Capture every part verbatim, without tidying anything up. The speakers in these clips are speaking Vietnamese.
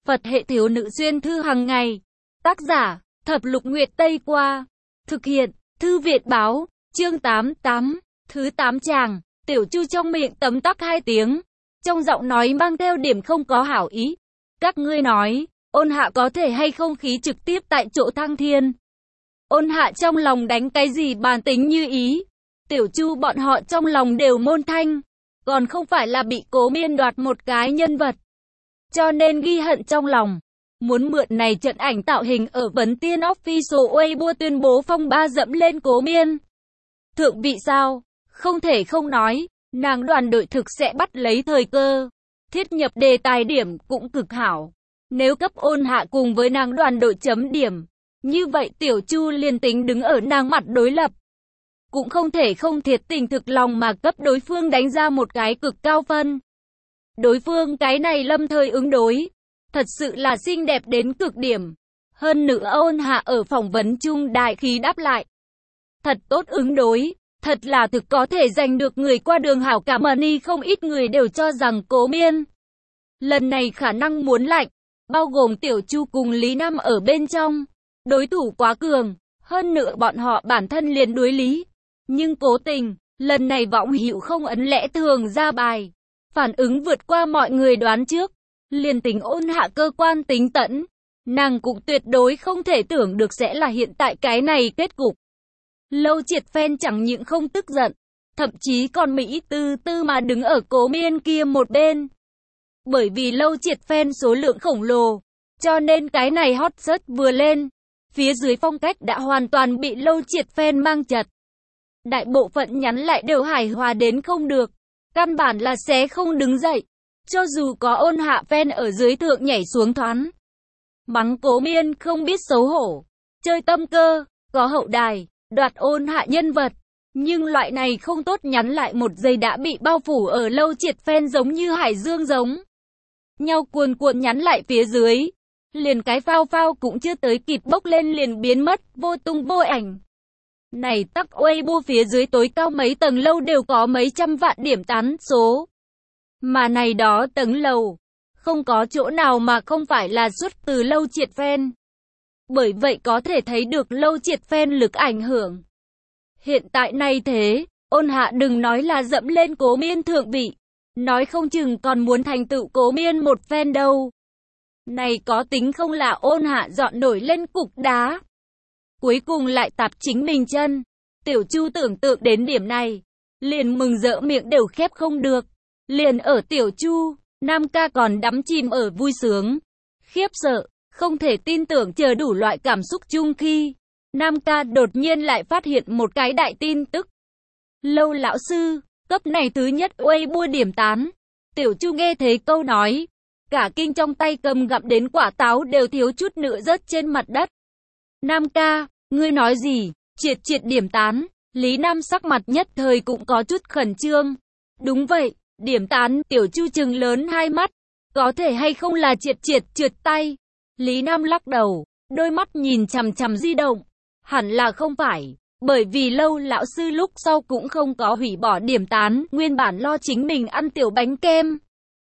Phật hệ thiếu nữ xuyên thư hàng ngày. Tác giả, Thập Lục Nguyệt Tây Qua. Thực hiện, Thư viện báo, chương tám mươi tám, thứ tám chàng, Tiểu Chu trong miệng tấm tắc hai tiếng. Trong giọng nói mang theo điểm không có hảo ý. Các ngươi nói, Ôn Hạ có thể hay không khí trực tiếp tại chỗ thăng thiên. Ôn Hạ trong lòng đánh cái gì bàn tính như ý. Tiểu Chu bọn họ trong lòng đều môn thanh. Còn không phải là bị Cố Miên đoạt một cái nhân vật. Cho nên ghi hận trong lòng. Muốn mượn này trận ảnh tạo hình ở Vấn Tiên Official Weibo tuyên bố phong ba dẫm lên Cố Miên. Thượng vị sao? Không thể không nói. Nàng đoàn đội thực sẽ bắt lấy thời cơ. Thiết nhập đề tài điểm cũng cực hảo. Nếu cấp Ôn Hạ cùng với nàng đoàn đội chấm điểm. Như vậy Tiểu Chu liền tính đứng ở nàng mặt đối lập. Cũng không thể không thiệt tình thực lòng mà cấp đối phương đánh ra một cái cực cao phân. Đối phương cái này lâm thời ứng đối. Thật sự là xinh đẹp đến cực điểm. Hơn nữa Ôn Hạ ở phỏng vấn chung đại khí đáp lại. Thật tốt ứng đối. Thật là thực có thể giành được người qua đường hảo cảm. Money không ít người đều cho rằng Cố Miên lần này khả năng muốn lạnh. Bao gồm Tiểu Chu cùng Lý Nam ở bên trong. Đối thủ quá cường. Hơn nữa bọn họ bản thân liền đối lý. Nhưng cố tình, lần này Võng Hữu không ấn lẽ thường ra bài. Phản ứng vượt qua mọi người đoán trước. Liền tính Ôn Hạ cơ quan tính tẫn. Nàng cũng tuyệt đối không thể tưởng được sẽ là hiện tại cái này kết cục. Lâu Triệt fan chẳng những không tức giận. Thậm chí còn Mỹ tư tư mà đứng ở Cố Miên kia một bên. Bởi vì Lâu Triệt fan số lượng khổng lồ. Cho nên cái này hot search vừa lên. Phía dưới phong cách đã hoàn toàn bị Lâu Triệt fan mang chật. Đại bộ phận nhắn lại đều hài hòa đến không được. Căn bản là sẽ không đứng dậy. Cho dù có Ôn Hạ fan ở dưới thượng nhảy xuống thoán. Mắng Cố Miên không biết xấu hổ. Chơi tâm cơ, có hậu đài, đoạt Ôn Hạ nhân vật. Nhưng loại này không tốt nhắn lại một giây đã bị bao phủ ở Lâu Triệt fan giống như hải dương giống. Nhau cuồn cuộn nhắn lại phía dưới. Liền cái phao phao cũng chưa tới kịp bốc lên liền biến mất, vô tung vô ảnh. Này tắc Weibo phía dưới tối cao mấy tầng lâu đều có mấy trăm vạn điểm tán số. Mà này đó tầng lầu, không có chỗ nào mà không phải là xuất từ Lâu Triệt fan. Bởi vậy có thể thấy được Lâu Triệt fan lực ảnh hưởng. Hiện tại này thế, Ôn Hạ đừng nói là dẫm lên Cố Miên thượng vị. Nói không chừng còn muốn thành tựu Cố Miên một fan đâu. Này có tính không là Ôn Hạ dọn nổi lên cục đá. Cuối cùng lại tạp chính mình chân. Tiểu Chu tưởng tượng đến điểm này. Liền mừng rỡ miệng đều khép không được. Liền ở Tiểu Chu, Nam ca còn đắm chìm ở vui sướng. Khiếp sợ, không thể tin tưởng chờ đủ loại cảm xúc chung khi. Nam ca đột nhiên lại phát hiện một cái đại tin tức. Lâu lão sư, cấp này thứ nhất Weibo điểm tán. Tiểu Chu nghe thấy câu nói. Cả kinh trong tay cầm gặm đến quả táo đều thiếu chút nữa rớt trên mặt đất. Nam ca, ngươi nói gì? Triệt triệt điểm tán. Lý Nam sắc mặt nhất thời cũng có chút khẩn trương. Đúng vậy, điểm tán. Tiểu Chu trừng lớn hai mắt. Có thể hay không là triệt triệt trượt tay? Lý Nam lắc đầu, đôi mắt nhìn chằm chằm di động. Hẳn là không phải. Bởi vì Lâu lão sư lúc sau cũng không có hủy bỏ điểm tán. Nguyên bản lo chính mình ăn tiểu bánh kem.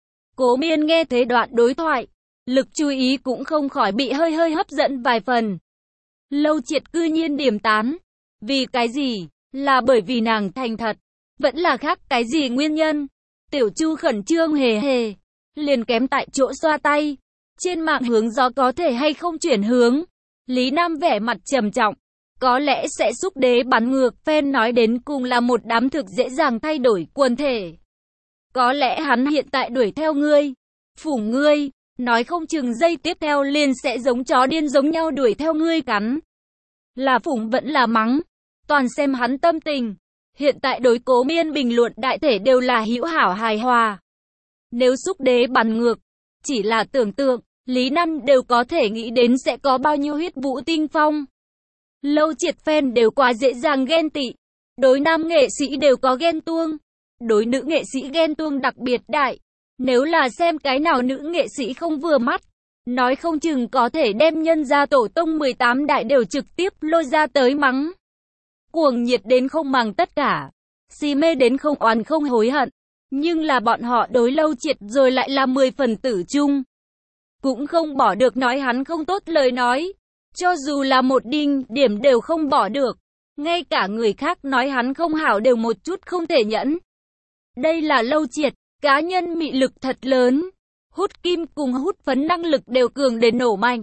Cố Miên nghe thế đoạn đối thoại. Lực chú ý cũng không khỏi bị hơi hơi hấp dẫn vài phần. Lâu Triệt cư nhiên điểm tán. Vì cái gì? Là bởi vì nàng thành thật. Vẫn là khác cái gì nguyên nhân? Tiểu Chu khẩn trương hề hề. Liền kém tại chỗ xoa tay. Trên mạng hướng gió có thể hay không chuyển hướng. Lý Nam vẻ mặt trầm trọng. Có lẽ sẽ xúc đế bắn ngược. Fan nói đến cùng là một đám thực dễ dàng thay đổi quần thể. Có lẽ hắn hiện tại đuổi theo ngươi. Phủng ngươi. Nói không chừng giây tiếp theo liền sẽ giống chó điên giống nhau đuổi theo ngươi cắn. Là phủng vẫn là mắng. Toàn xem hắn tâm tình. Hiện tại đối Cố Miên bình luận đại thể đều là hữu hảo hài hòa. Nếu xúc đế bắn ngược. Chỉ là tưởng tượng. Lý Nam đều có thể nghĩ đến sẽ có bao nhiêu huyết vũ tinh phong. Lâu Triệt fan đều quá dễ dàng ghen tị. Đối nam nghệ sĩ đều có ghen tuông. Đối nữ nghệ sĩ ghen tuông đặc biệt đại. Nếu là xem cái nào nữ nghệ sĩ không vừa mắt. Nói không chừng có thể đem nhân gia tổ tông mười tám đại đều trực tiếp lôi ra tới mắng. Cuồng nhiệt đến không màng tất cả. Si mê đến không oán không hối hận. Nhưng là bọn họ đối Lâu Triệt rồi lại là mười phần tử chung. cũng không bỏ được nói hắn không tốt lời nói. Cho dù là một đinh điểm đều không bỏ được. Ngay cả người khác nói hắn không hảo đều một chút không thể nhẫn. Đây là Lâu Triệt, cá nhân mị lực thật lớn. Hút kim cùng hút phấn năng lực đều cường đến nổ mạnh.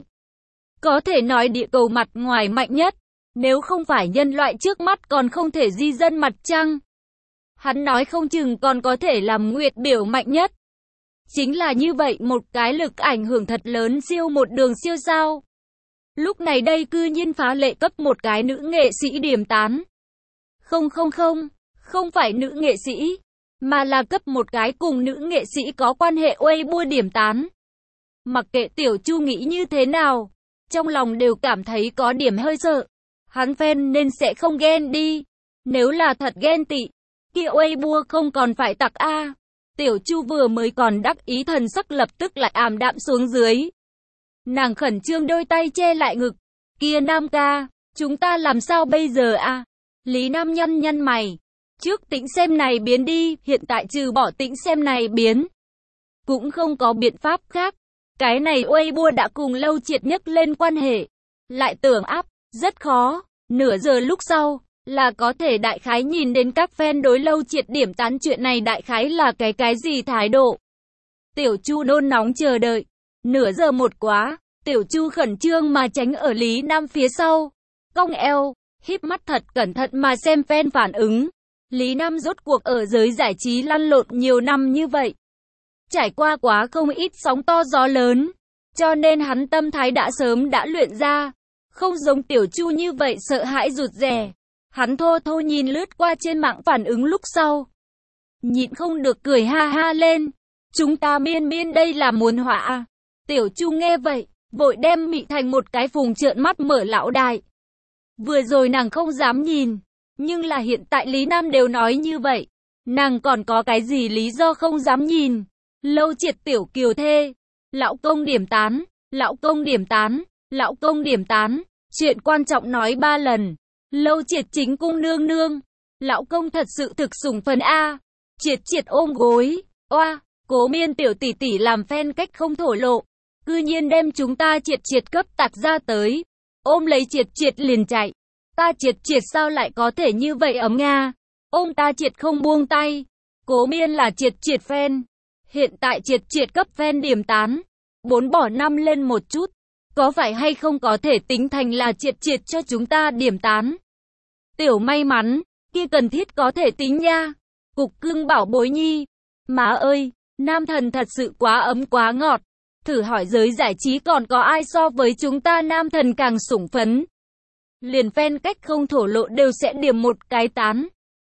Có thể nói địa cầu mặt ngoài mạnh nhất. Nếu không phải nhân loại trước mắt còn không thể di dân mặt trăng. Hắn nói không chừng còn có thể làm nguyệt biểu mạnh nhất. Chính là như vậy một cái lực ảnh hưởng thật lớn siêu một đường siêu sao. Lúc này đây cư nhiên phá lệ cấp một cái nữ nghệ sĩ điểm tán. Không không không, không phải nữ nghệ sĩ, mà là cấp một cái cùng nữ nghệ sĩ có quan hệ Weibo điểm tán. Mặc kệ Tiểu Chu nghĩ như thế nào, trong lòng đều cảm thấy có điểm hơi sợ. Hắn fan nên sẽ không ghen đi. Nếu là thật ghen tị, kia Weibo không còn phải tặc a. Tiểu Chu vừa mới còn đắc ý thần sắc lập tức lại ảm đạm xuống dưới. Nàng khẩn trương đôi tay che lại ngực. Kia Nam ca, chúng ta làm sao bây giờ a? Lý Nam nhăn nhăn mày. Trước tĩnh xem này biến đi, hiện tại trừ bỏ tĩnh xem này biến. Cũng không có biện pháp khác. Cái này Weibo đã cùng Lâu Triệt nhấc lên quan hệ. Lại tưởng áp, rất khó. Nửa giờ lúc sau, là có thể đại khái nhìn đến các fan đối Lâu Triệt điểm tán chuyện này đại khái là cái cái gì thái độ. Tiểu Chu nôn nóng chờ đợi. Nửa giờ một quá, Tiểu Chu khẩn trương mà tránh ở Lý Nam phía sau. Cong eo, híp mắt thật cẩn thận mà xem fan phản ứng. Lý Nam rốt cuộc ở giới giải trí lăn lộn nhiều năm như vậy. Trải qua quá không ít sóng to gió lớn. Cho nên hắn tâm thái đã sớm đã luyện ra. Không giống Tiểu Chu như vậy sợ hãi rụt rè. Hắn thô thô nhìn lướt qua trên mạng phản ứng lúc sau. Nhịn không được cười ha ha lên. Chúng ta miên miên đây là muốn họa à. Tiểu Chu nghe vậy, vội đem mị thành một cái phùng trợn mắt mở lão đại. Vừa rồi nàng không dám nhìn. Nhưng là hiện tại Lý Nam đều nói như vậy. Nàng còn có cái gì lý do không dám nhìn. Lâu Triệt Tiểu Kiều thê. Lão công điểm tán, lão công điểm tán, lão công điểm tán. Chuyện quan trọng nói ba lần. Lâu Triệt chính cung nương nương. Lão công thật sự thực sủng phần A. Triệt Triệt ôm gối. Oa, Cố Miên tiểu tỷ tỷ làm fan cách không thổ lộ. Cư nhiên đem chúng ta Triệt Triệt cấp tạc ra tới. Ôm lấy Triệt Triệt liền chạy. Ta Triệt Triệt sao lại có thể như vậy ấm Nga. Ôm ta Triệt không buông tay. Cố Miên là Triệt Triệt fan. Hiện tại Triệt Triệt cấp fan điểm tán. Bốn bỏ năm lên một chút. Có phải hay không có thể tính thành là Triệt Triệt cho chúng ta điểm tán. Tiểu may mắn, kia cần thiết có thể tính nha. Cục cưng bảo bối nhi. Má ơi, nam thần thật sự quá ấm quá ngọt. Thử hỏi giới giải trí còn có ai so với chúng ta nam thần càng sủng phấn. Liền fan cách không thổ lộ đều sẽ điểm một cái tán.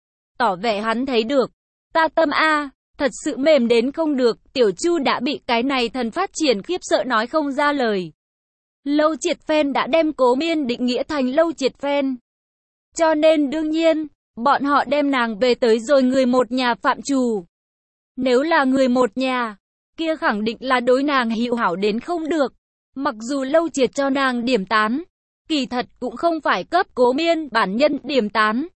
Tỏ vẻ hắn thấy được. Ta tâm A, thật sự mềm đến không được. Tiểu Chu đã bị cái này thần phát triển khiếp sợ nói không ra lời. Lâu Triệt fan đã đem Cố Miên định nghĩa thành Lâu Triệt fan. Cho nên đương nhiên, bọn họ đem nàng về tới rồi người một nhà phạm trù. Nếu là người một nhà, kia khẳng định là đối nàng hữu hảo đến không được. Mặc dù Lâu Triệt cho nàng điểm tán, kỳ thật cũng không phải cấp Cố Miên bản nhân điểm tán,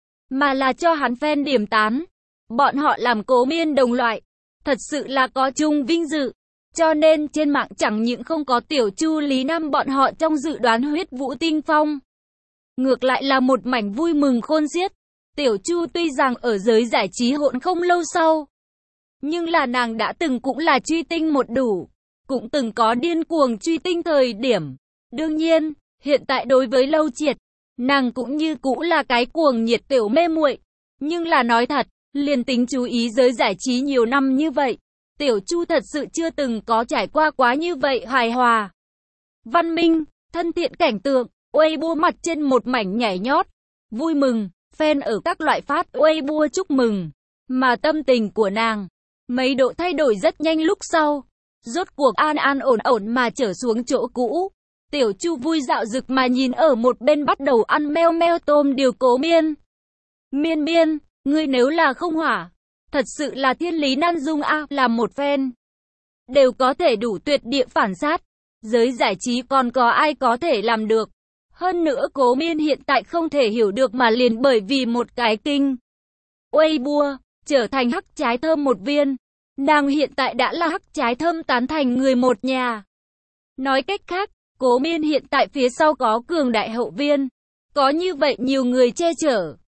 mà là cho hắn fan điểm tán. Bọn họ làm Cố Miên đồng loại, thật sự là có chung vinh dự. Cho nên trên mạng chẳng những không có Tiểu Chu Lý Nam bọn họ trong dự đoán huyết vũ tinh phong. Ngược lại là một mảnh vui mừng khôn xiết. Tiểu Chu tuy rằng ở giới giải trí hỗn không lâu sau, nhưng là nàng đã từng cũng là truy tinh một đủ, cũng từng có điên cuồng truy tinh thời điểm. Đương nhiên, hiện tại đối với Lâu Triệt, nàng cũng như cũ là cái cuồng nhiệt tiểu mê muội. Nhưng là nói thật, liền tính chú ý giới giải trí nhiều năm như vậy, Tiểu Chu thật sự chưa từng có trải qua quá như vậy hài hòa. Văn minh, thân thiện cảnh tượng, Weibo mặt trên một mảnh nhảy nhót, vui mừng, fan ở các loại phát Weibo chúc mừng. Mà tâm tình của nàng, mấy độ thay đổi rất nhanh lúc sau. Rốt cuộc an an ổn ổn mà trở xuống chỗ cũ. Tiểu Chu vui dạo dực mà nhìn ở một bên bắt đầu ăn meo meo tôm điều Cố Miên. Miên miên, ngươi nếu là không hỏa, thật sự là thiên lý nan dung a, làm một fan đều có thể đủ tuyệt địa phản sát. Giới giải trí còn có ai có thể làm được. Hơn nữa Cố Miên hiện tại không thể hiểu được mà liền bởi vì một cái kinh Weibo trở thành hắc trái thơm một viên. Nàng hiện tại đã là hắc trái thơm tán thành người một nhà. Nói cách khác, Cố Miên hiện tại phía sau có cường đại hậu viên. Có như vậy nhiều người che chở,